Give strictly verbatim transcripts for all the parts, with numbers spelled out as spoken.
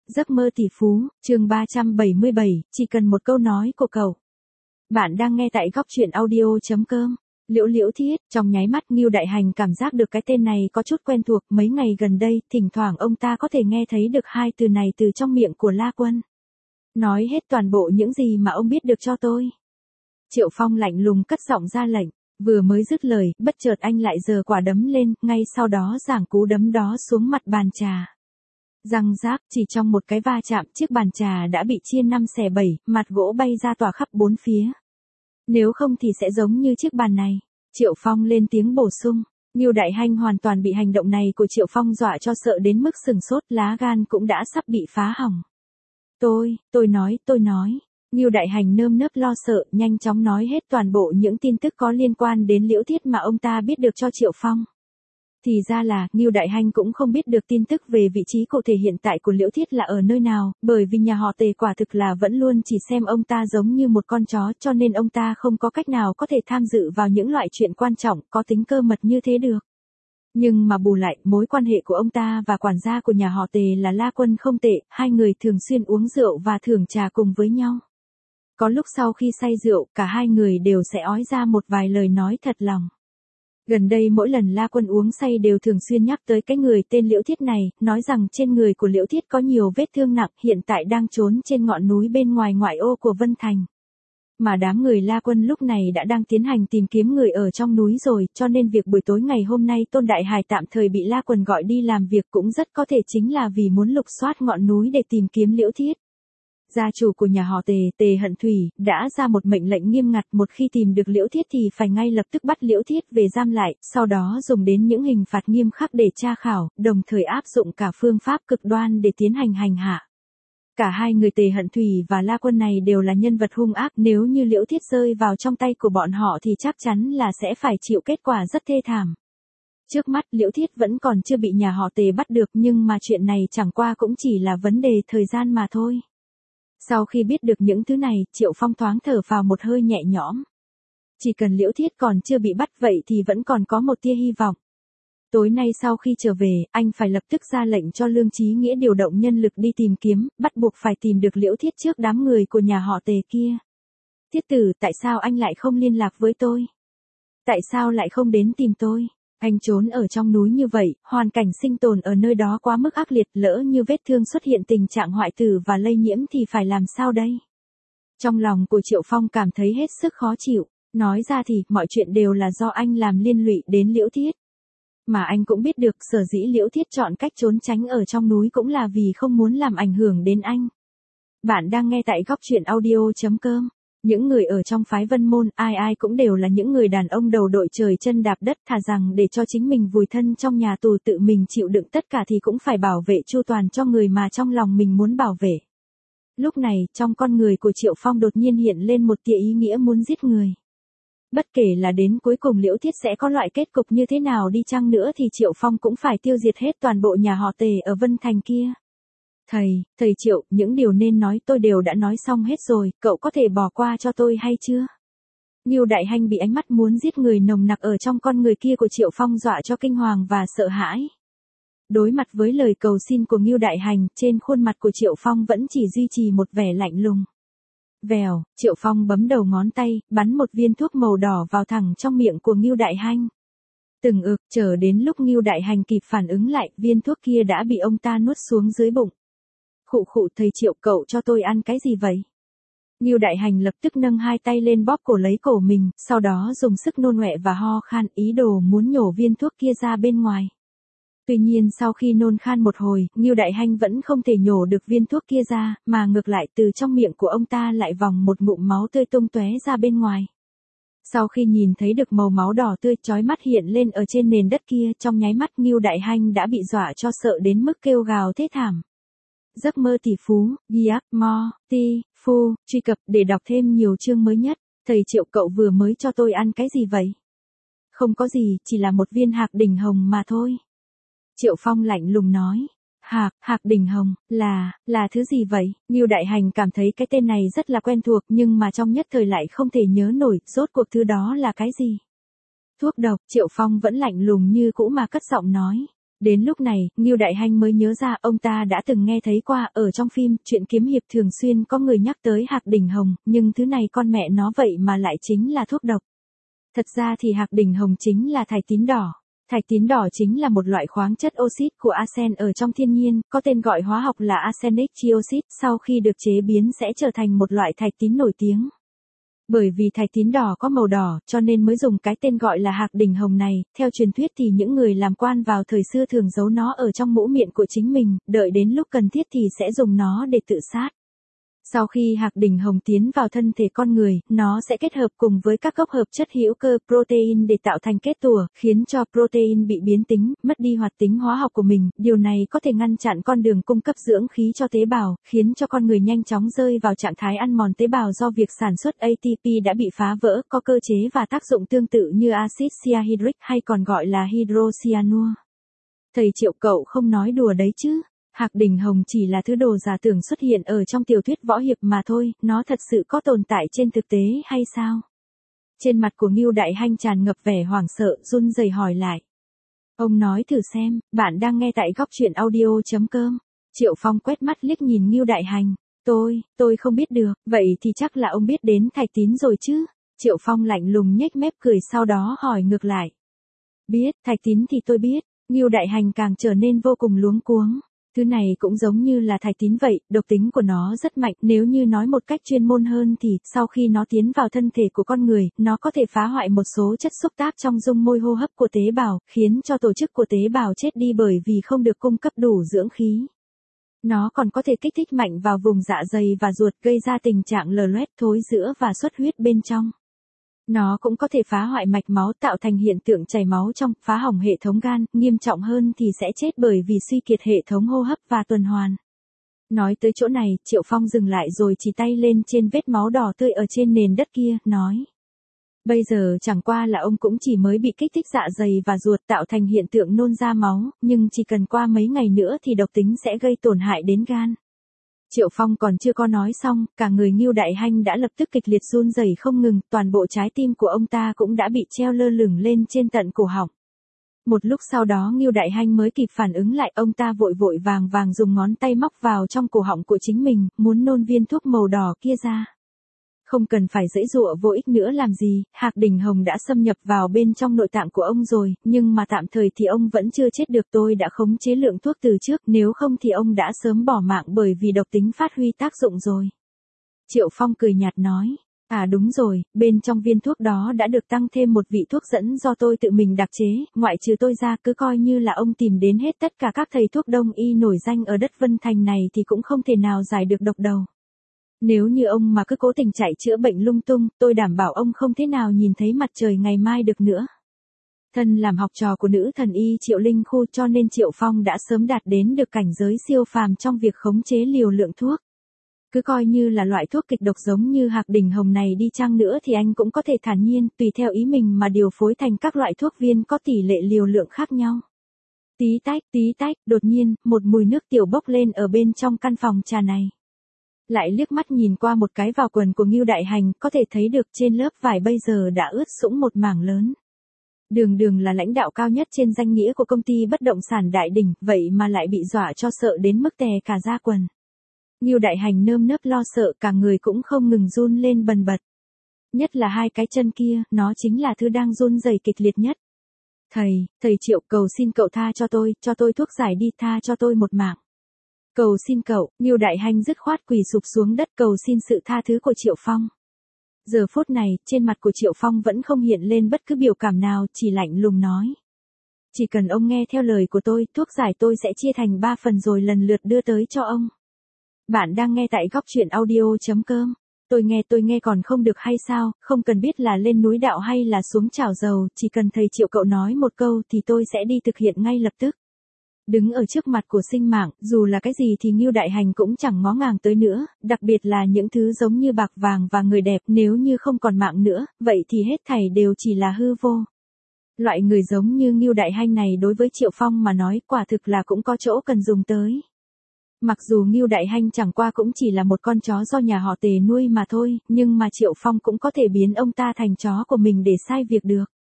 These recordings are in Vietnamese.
Giấc mơ tỷ phú, chương ba trăm bảy mươi bảy, chỉ cần một câu nói của cậu. Bạn đang nghe tại góc truyện audio chấm com. Liễu Liễu Thiết, trong nháy mắt Ngưu Đại Hành cảm giác được cái tên này có chút quen thuộc, mấy ngày gần đây, thỉnh thoảng ông ta có thể nghe thấy được hai từ này từ trong miệng của La Quân. Nói hết toàn bộ những gì mà ông biết được cho tôi. Triệu Phong lạnh lùng cất giọng ra lệnh, vừa mới dứt lời, bất chợt anh lại giơ quả đấm lên, ngay sau đó giảng cú đấm đó xuống mặt bàn trà. Răng rác, chỉ trong một cái va chạm, chiếc bàn trà đã bị chia năm xẻ bảy, mặt gỗ bay ra tỏa khắp bốn phía. Nếu không thì sẽ giống như chiếc bàn này. Triệu Phong lên tiếng bổ sung. Ngưu Đại Hành hoàn toàn bị hành động này của Triệu Phong dọa cho sợ đến mức sừng sốt, lá gan cũng đã sắp bị phá hỏng. Tôi, tôi nói, tôi nói. Ngưu Đại Hành nơm nớp lo sợ, nhanh chóng nói hết toàn bộ những tin tức có liên quan đến Liễu Thiết mà ông ta biết được cho Triệu Phong. Thì ra là, Ngưu Đại Hành cũng không biết được tin tức về vị trí cụ thể hiện tại của Liễu Thiết là ở nơi nào, bởi vì nhà họ Tề quả thực là vẫn luôn chỉ xem ông ta giống như một con chó, cho nên ông ta không có cách nào có thể tham dự vào những loại chuyện quan trọng, có tính cơ mật như thế được. Nhưng mà bù lại, mối quan hệ của ông ta và quản gia của nhà họ Tề là La Quân không tệ, hai người thường xuyên uống rượu và thưởng trà cùng với nhau. Có lúc sau khi say rượu, cả hai người đều sẽ ói ra một vài lời nói thật lòng. Gần đây mỗi lần La Quân uống say đều thường xuyên nhắc tới cái người tên Liễu Thiết này, nói rằng trên người của Liễu Thiết có nhiều vết thương nặng, hiện tại đang trốn trên ngọn núi bên ngoài ngoại ô của Vân Thành. Mà đám người La Quân lúc này đã đang tiến hành tìm kiếm người ở trong núi rồi, cho nên việc buổi tối ngày hôm nay Tôn Đại Hải tạm thời bị La Quân gọi đi làm việc cũng rất có thể chính là vì muốn lục soát ngọn núi để tìm kiếm Liễu Thiết. Gia chủ của nhà họ Tề, Tề Hận Thủy, đã ra một mệnh lệnh nghiêm ngặt, một khi tìm được Liễu Thiết thì phải ngay lập tức bắt Liễu Thiết về giam lại, sau đó dùng đến những hình phạt nghiêm khắc để tra khảo, đồng thời áp dụng cả phương pháp cực đoan để tiến hành hành hạ. Cả hai người Tề Hận Thủy và La Quân này đều là nhân vật hung ác, nếu như Liễu Thiết rơi vào trong tay của bọn họ thì chắc chắn là sẽ phải chịu kết quả rất thê thảm. Trước mắt Liễu Thiết vẫn còn chưa bị nhà họ Tề bắt được, nhưng mà chuyện này chẳng qua cũng chỉ là vấn đề thời gian mà thôi. Sau khi biết được những thứ này, Triệu Phong thoáng thở vào một hơi nhẹ nhõm. Chỉ cần Liễu Thiết còn chưa bị bắt vậy thì vẫn còn có một tia hy vọng. Tối nay sau khi trở về, anh phải lập tức ra lệnh cho Lương Chí Nghĩa điều động nhân lực đi tìm kiếm, bắt buộc phải tìm được Liễu Thiết trước đám người của nhà họ Tề kia. Thiết tử, tại sao anh lại không liên lạc với tôi? Tại sao lại không đến tìm tôi? Anh trốn ở trong núi như vậy, hoàn cảnh sinh tồn ở nơi đó quá mức ác liệt, lỡ như vết thương xuất hiện tình trạng hoại tử và lây nhiễm thì phải làm sao đây? Trong lòng của Triệu Phong cảm thấy hết sức khó chịu, nói ra thì mọi chuyện đều là do anh làm liên lụy đến Liễu Thiết. Mà anh cũng biết được sở dĩ Liễu Thiết chọn cách trốn tránh ở trong núi cũng là vì không muốn làm ảnh hưởng đến anh. Bạn đang nghe tại góc truyện audio chấm com. Những người ở trong phái Vân Môn, ai ai cũng đều là những người đàn ông đầu đội trời chân đạp đất, thà rằng để cho chính mình vùi thân trong nhà tù tự mình chịu đựng tất cả thì cũng phải bảo vệ chu toàn cho người mà trong lòng mình muốn bảo vệ. Lúc này, trong con người của Triệu Phong đột nhiên hiện lên một tia ý nghĩa muốn giết người. Bất kể là đến cuối cùng Liễu Thiết sẽ có loại kết cục như thế nào đi chăng nữa thì Triệu Phong cũng phải tiêu diệt hết toàn bộ nhà họ Tề ở Vân Thành kia. Thầy, thầy Triệu, những điều nên nói tôi đều đã nói xong hết rồi, cậu có thể bỏ qua cho tôi hay chưa? Ngưu Đại Hành bị ánh mắt muốn giết người nồng nặc ở trong con người kia của Triệu Phong dọa cho kinh hoàng và sợ hãi. Đối mặt với lời cầu xin của Ngưu Đại Hành, trên khuôn mặt của Triệu Phong vẫn chỉ duy trì một vẻ lạnh lùng. Vèo, Triệu Phong bấm đầu ngón tay, bắn một viên thuốc màu đỏ vào thẳng trong miệng của Ngưu Đại Hành. Từng ực, chờ đến lúc Ngưu Đại Hành kịp phản ứng lại, viên thuốc kia đã bị ông ta nuốt xuống dưới bụng. Khụ khụ, thầy Triệu, cậu cho tôi ăn cái gì vậy? Ngưu Đại Hành lập tức nâng hai tay lên bóp cổ lấy cổ mình, sau đó dùng sức nôn ọe và ho khan, ý đồ muốn nhổ viên thuốc kia ra bên ngoài. Tuy nhiên sau khi nôn khan một hồi, Ngưu Đại Hành vẫn không thể nhổ được viên thuốc kia ra, mà ngược lại từ trong miệng của ông ta lại vòng một ngụm máu tươi tung tóe ra bên ngoài. Sau khi nhìn thấy được màu máu đỏ tươi chói mắt hiện lên ở trên nền đất kia, trong nháy mắt Ngưu Đại Hành đã bị dọa cho sợ đến mức kêu gào thê thảm. Giấc mơ tỷ phú, Giac Mo, Ti, Phu, truy cập để đọc thêm nhiều chương mới nhất. Thầy Triệu, cậu vừa mới cho tôi ăn cái gì vậy? Không có gì, chỉ là một viên hạc đỉnh hồng mà thôi. Triệu Phong lạnh lùng nói. Hạc, hạc đỉnh hồng, là, là thứ gì vậy? Ngưu Đại Hành cảm thấy cái tên này rất là quen thuộc nhưng mà trong nhất thời lại không thể nhớ nổi, rốt cuộc thứ đó là cái gì? Thuốc độc, Triệu Phong vẫn lạnh lùng như cũ mà cất giọng nói. Đến lúc này, Ngưu Đại Hanh mới nhớ ra ông ta đã từng nghe thấy qua ở trong phim, chuyện kiếm hiệp thường xuyên có người nhắc tới Hạc Đỉnh Hồng, nhưng thứ này con mẹ nó vậy mà lại chính là thuốc độc. Thật ra thì Hạc Đỉnh Hồng chính là thạch tín đỏ. Thạch tín đỏ chính là một loại khoáng chất oxit của arsen ở trong thiên nhiên, có tên gọi hóa học là arsenic trioxide, sau khi được chế biến sẽ trở thành một loại thạch tín nổi tiếng. Bởi vì thạch tín đỏ có màu đỏ, cho nên mới dùng cái tên gọi là Hạc Đỉnh Hồng này. Theo truyền thuyết thì những người làm quan vào thời xưa thường giấu nó ở trong mũ miệng của chính mình, đợi đến lúc cần thiết thì sẽ dùng nó để tự sát. Sau khi Hạc Đỉnh Hồng tiến vào thân thể con người, nó sẽ kết hợp cùng với các gốc hợp chất hữu cơ protein để tạo thành kết tủa, khiến cho protein bị biến tính, mất đi hoạt tính hóa học của mình. Điều này có thể ngăn chặn con đường cung cấp dưỡng khí cho tế bào, khiến cho con người nhanh chóng rơi vào trạng thái ăn mòn tế bào do việc sản xuất a tê pê đã bị phá vỡ, có cơ chế và tác dụng tương tự như axit cyanhydric hay còn gọi là hydrocyanua. Thầy Triệu cậu không nói đùa đấy chứ? Hạc Đỉnh Hồng chỉ là thứ đồ giả tưởng xuất hiện ở trong tiểu thuyết võ hiệp mà thôi, nó thật sự có tồn tại trên thực tế hay sao? Trên mặt của Ngưu Đại Hanh tràn ngập vẻ hoảng sợ, run rẩy hỏi lại. Ông nói thử xem, bạn đang nghe tại góc truyện audio chấm com. Triệu Phong quét mắt liếc nhìn Ngưu Đại Hành. Tôi, tôi không biết được, vậy thì chắc là ông biết đến thạch tín rồi chứ? Triệu Phong lạnh lùng nhếch mép cười sau đó hỏi ngược lại. Biết, thạch tín thì tôi biết. Ngưu Đại Hành càng trở nên vô cùng luống cuống. Thứ này cũng giống như là thạch tín vậy, độc tính của nó rất mạnh, nếu như nói một cách chuyên môn hơn thì, sau khi nó tiến vào thân thể của con người, nó có thể phá hoại một số chất xúc tác trong dung môi hô hấp của tế bào, khiến cho tổ chức của tế bào chết đi bởi vì không được cung cấp đủ dưỡng khí. Nó còn có thể kích thích mạnh vào vùng dạ dày và ruột, gây ra tình trạng lở loét, thối rữa và xuất huyết bên trong. Nó cũng có thể phá hoại mạch máu, tạo thành hiện tượng chảy máu trong, phá hỏng hệ thống gan, nghiêm trọng hơn thì sẽ chết bởi vì suy kiệt hệ thống hô hấp và tuần hoàn. Nói tới chỗ này, Triệu Phong dừng lại rồi chỉ tay lên trên vết máu đỏ tươi ở trên nền đất kia, nói. Bây giờ chẳng qua là ông cũng chỉ mới bị kích thích dạ dày và ruột tạo thành hiện tượng nôn ra máu, nhưng chỉ cần qua mấy ngày nữa thì độc tính sẽ gây tổn hại đến gan. Triệu Phong còn chưa có nói xong, cả người Ngưu Đại Hanh đã lập tức kịch liệt run rẩy không ngừng, toàn bộ trái tim của ông ta cũng đã bị treo lơ lửng lên trên tận cổ họng. Một lúc sau đó Ngưu Đại Hanh mới kịp phản ứng lại, ông ta vội vội vàng vàng dùng ngón tay móc vào trong cổ họng của chính mình, muốn nôn viên thuốc màu đỏ kia ra. Không cần phải giãy giụa vô ích nữa làm gì, Hạc Đỉnh Hồng đã xâm nhập vào bên trong nội tạng của ông rồi, nhưng mà tạm thời thì ông vẫn chưa chết được, tôi đã khống chế lượng thuốc từ trước, nếu không thì ông đã sớm bỏ mạng bởi vì độc tính phát huy tác dụng rồi. Triệu Phong cười nhạt nói, à đúng rồi, bên trong viên thuốc đó đã được tăng thêm một vị thuốc dẫn do tôi tự mình đặc chế, ngoại trừ tôi ra cứ coi như là ông tìm đến hết tất cả các thầy thuốc đông y nổi danh ở đất Vân Thành này thì cũng không thể nào giải được độc đầu. Nếu như ông mà cứ cố tình chạy chữa bệnh lung tung, tôi đảm bảo ông không thể nào nhìn thấy mặt trời ngày mai được nữa. Thân làm học trò của nữ thần y Triệu Linh Khu, cho nên Triệu Phong đã sớm đạt đến được cảnh giới siêu phàm trong việc khống chế liều lượng thuốc. Cứ coi như là loại thuốc kịch độc giống như Hạc Đỉnh Hồng này đi chăng nữa thì anh cũng có thể thản nhiên, tùy theo ý mình mà điều phối thành các loại thuốc viên có tỷ lệ liều lượng khác nhau. Tí tách, tí tách, đột nhiên, một mùi nước tiểu bốc lên ở bên trong căn phòng trà này. Lại liếc mắt nhìn qua một cái vào quần của Ngưu Đại Hành, có thể thấy được trên lớp vải bây giờ đã ướt sũng một mảng lớn. Đường Đường là lãnh đạo cao nhất trên danh nghĩa của công ty bất động sản Đại Đỉnh, vậy mà lại bị dọa cho sợ đến mức tè cả da quần. Ngưu Đại Hành nơm nớp lo sợ, cả người cũng không ngừng run lên bần bật. Nhất là hai cái chân kia, nó chính là thứ đang run rẩy kịch liệt nhất. Thầy, thầy Triệu, cầu xin cậu tha cho tôi, cho tôi thuốc giải đi, tha cho tôi một mạng. Cầu xin cậu, Ngưu Đại Hanh dứt khoát quỳ sụp xuống đất cầu xin sự tha thứ của Triệu Phong. Giờ phút này, trên mặt của Triệu Phong vẫn không hiện lên bất cứ biểu cảm nào, chỉ lạnh lùng nói. Chỉ cần ông nghe theo lời của tôi, thuốc giải tôi sẽ chia thành ba phần rồi lần lượt đưa tới cho ông. Bạn đang nghe tại góc truyện audio chấm com. Tôi nghe tôi nghe còn không được hay sao, không cần biết là lên núi đạo hay là xuống chảo dầu, chỉ cần thầy Triệu cậu nói một câu thì tôi sẽ đi thực hiện ngay lập tức. Đứng ở trước mặt của sinh mạng, dù là cái gì thì Ngưu Đại Hành cũng chẳng ngó ngàng tới nữa, đặc biệt là những thứ giống như bạc vàng và người đẹp, nếu như không còn mạng nữa, vậy thì hết thảy đều chỉ là hư vô. Loại người giống như Ngưu Đại Hành này đối với Triệu Phong mà nói quả thực là cũng có chỗ cần dùng tới. Mặc dù Ngưu Đại Hành chẳng qua cũng chỉ là một con chó do nhà họ Tề nuôi mà thôi, nhưng mà Triệu Phong cũng có thể biến ông ta thành chó của mình để sai việc được.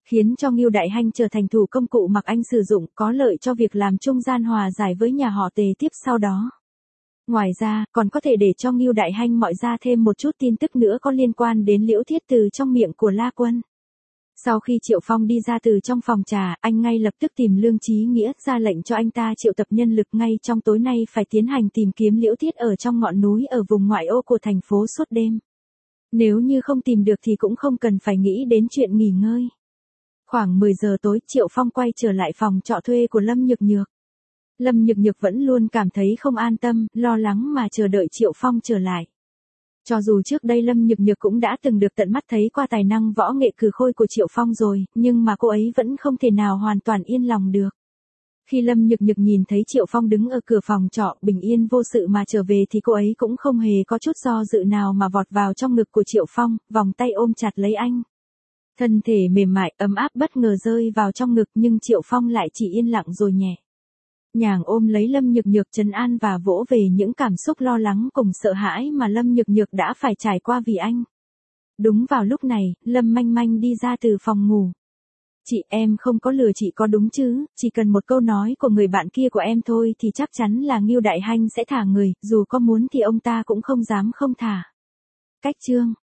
khiến cho Ngưu Đại Hanh trở thành thủ công cụ mặc anh sử dụng, có lợi cho việc làm trung gian hòa giải với nhà họ Tề tiếp sau đó. Ngoài ra, còn có thể để cho Ngưu Đại Hanh mọi ra thêm một chút tin tức nữa có liên quan đến Liễu Thiết từ trong miệng của La Quân. Sau khi Triệu Phong đi ra từ trong phòng trà, anh ngay lập tức tìm Lương Chí Nghĩa, ra lệnh cho anh ta triệu tập nhân lực ngay trong tối nay phải tiến hành tìm kiếm Liễu Thiết ở trong ngọn núi ở vùng ngoại ô của thành phố suốt đêm. Nếu như không tìm được thì cũng không cần phải nghĩ đến chuyện nghỉ ngơi. Khoảng mười giờ tối, Triệu Phong quay trở lại phòng trọ thuê của Lâm Nhược Nhược. Lâm Nhược Nhược vẫn luôn cảm thấy không an tâm, lo lắng mà chờ đợi Triệu Phong trở lại. Cho dù trước đây Lâm Nhược Nhược cũng đã từng được tận mắt thấy qua tài năng võ nghệ cừ khôi của Triệu Phong rồi, nhưng mà cô ấy vẫn không thể nào hoàn toàn yên lòng được. Khi Lâm Nhược Nhược nhìn thấy Triệu Phong đứng ở cửa phòng trọ bình yên vô sự mà trở về thì cô ấy cũng không hề có chút do dự nào mà vọt vào trong ngực của Triệu Phong, vòng tay ôm chặt lấy anh. Thân thể mềm mại, ấm áp bất ngờ rơi vào trong ngực nhưng Triệu Phong lại chỉ yên lặng rồi nhẹ nhàng ôm lấy Lâm Nhược Nhược trấn an và vỗ về những cảm xúc lo lắng cùng sợ hãi mà Lâm Nhược Nhược đã phải trải qua vì anh. Đúng vào lúc này, Lâm Manh Manh đi ra từ phòng ngủ. Chị, em không có lừa chị có đúng chứ, chỉ cần một câu nói của người bạn kia của em thôi thì chắc chắn là Ngưu Đại Hanh sẽ thả người, dù có muốn thì ông ta cũng không dám không thả. Cách chương